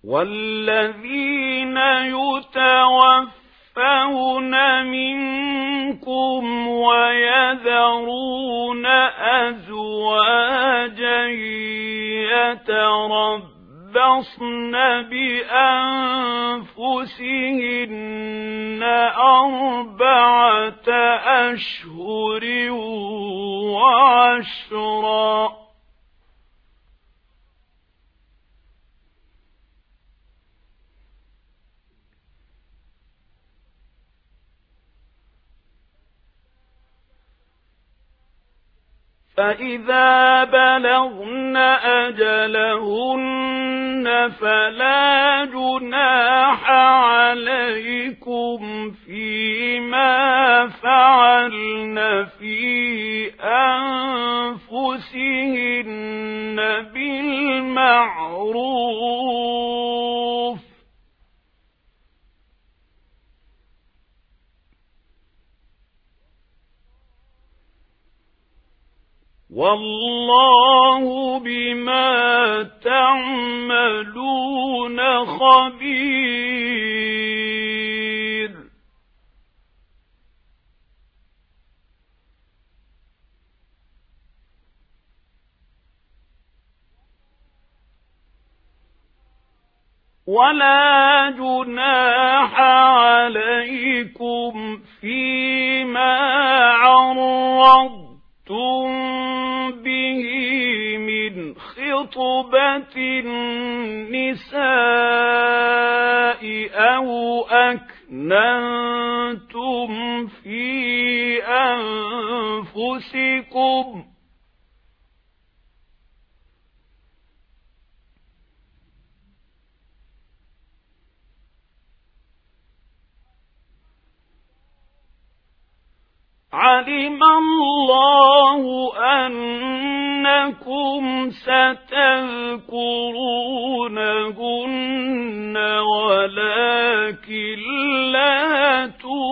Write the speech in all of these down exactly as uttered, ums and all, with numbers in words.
والذين يتوفون منكم ويذرون أزواجا يتربصن بأنفسهن أربعة أشهر وعشرا فإذا بلغن أجلهن فلا جناح عليكم فيما فعلن في أنفسهن بالمعروف والله بما تعملون خبير. ولا جناح عليكم فيما عرضتم به من خطبة النساء أو أكننتم في أنفسكم علم الله أنكم ستذكرونهن ولكن لا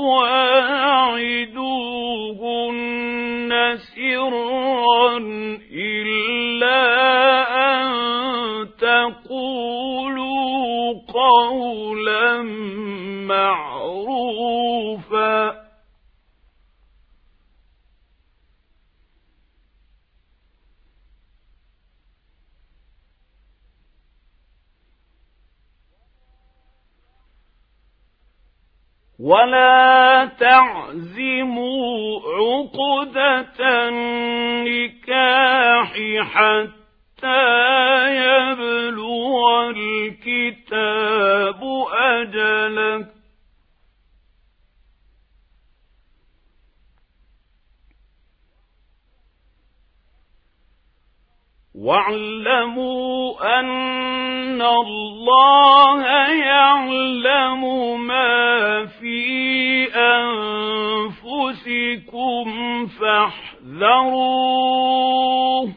تواعدوهن سرا إلا أن تقولوا قولا معروفا ولا تعزموا عقدة النكاح حتى يبلغ الكتاب أجله واعلموا أن الله يعلم ما في أنفسكم فاحذروه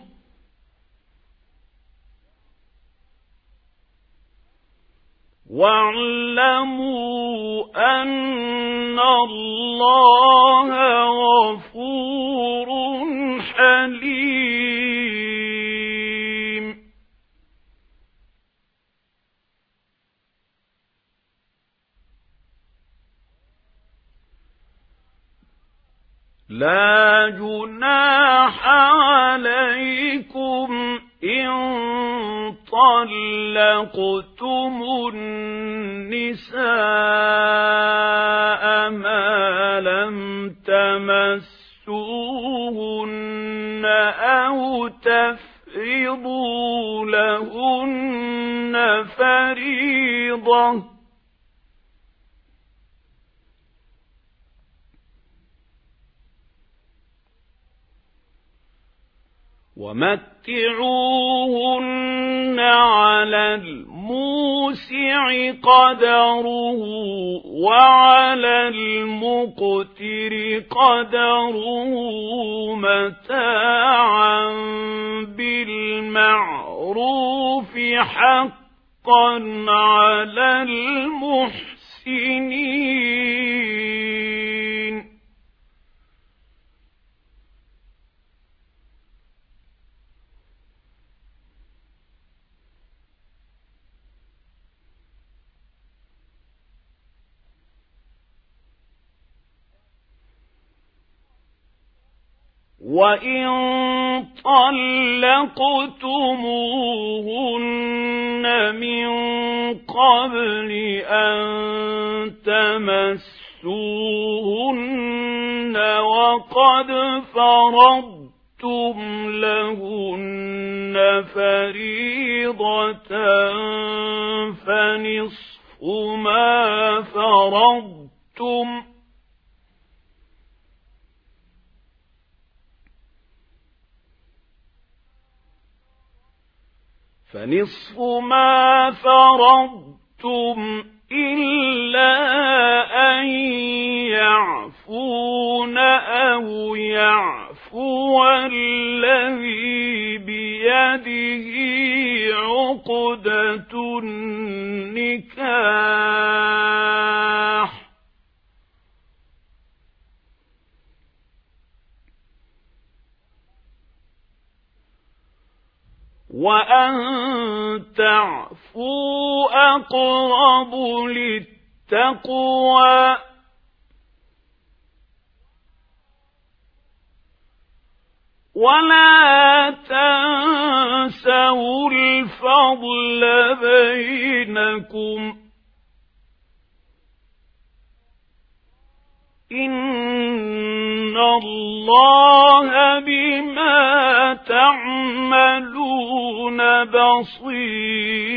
واعلموا أن الله غفور حليم. لا جناح عليكم إن طلقتم النساء ما لم تمسوهن أو تفرضوا لهن فريضة ومتعوهن على الموسع قدره وعلى المقتر قدره متاعا بالمعروف حقا على المحسنين. وإن طلقتموهن من قبل أن تمسوهن وقد فرضتم لهن فريضة فنصف ما فرضتم فنصف ما فرضتم إلا أن يعفون أو يعفو الذي بيده عقدة النكاح وأن تعفوا أقرب للتقوى ولا تنسوا الفضل بينكم إن الله بما تعملون بصير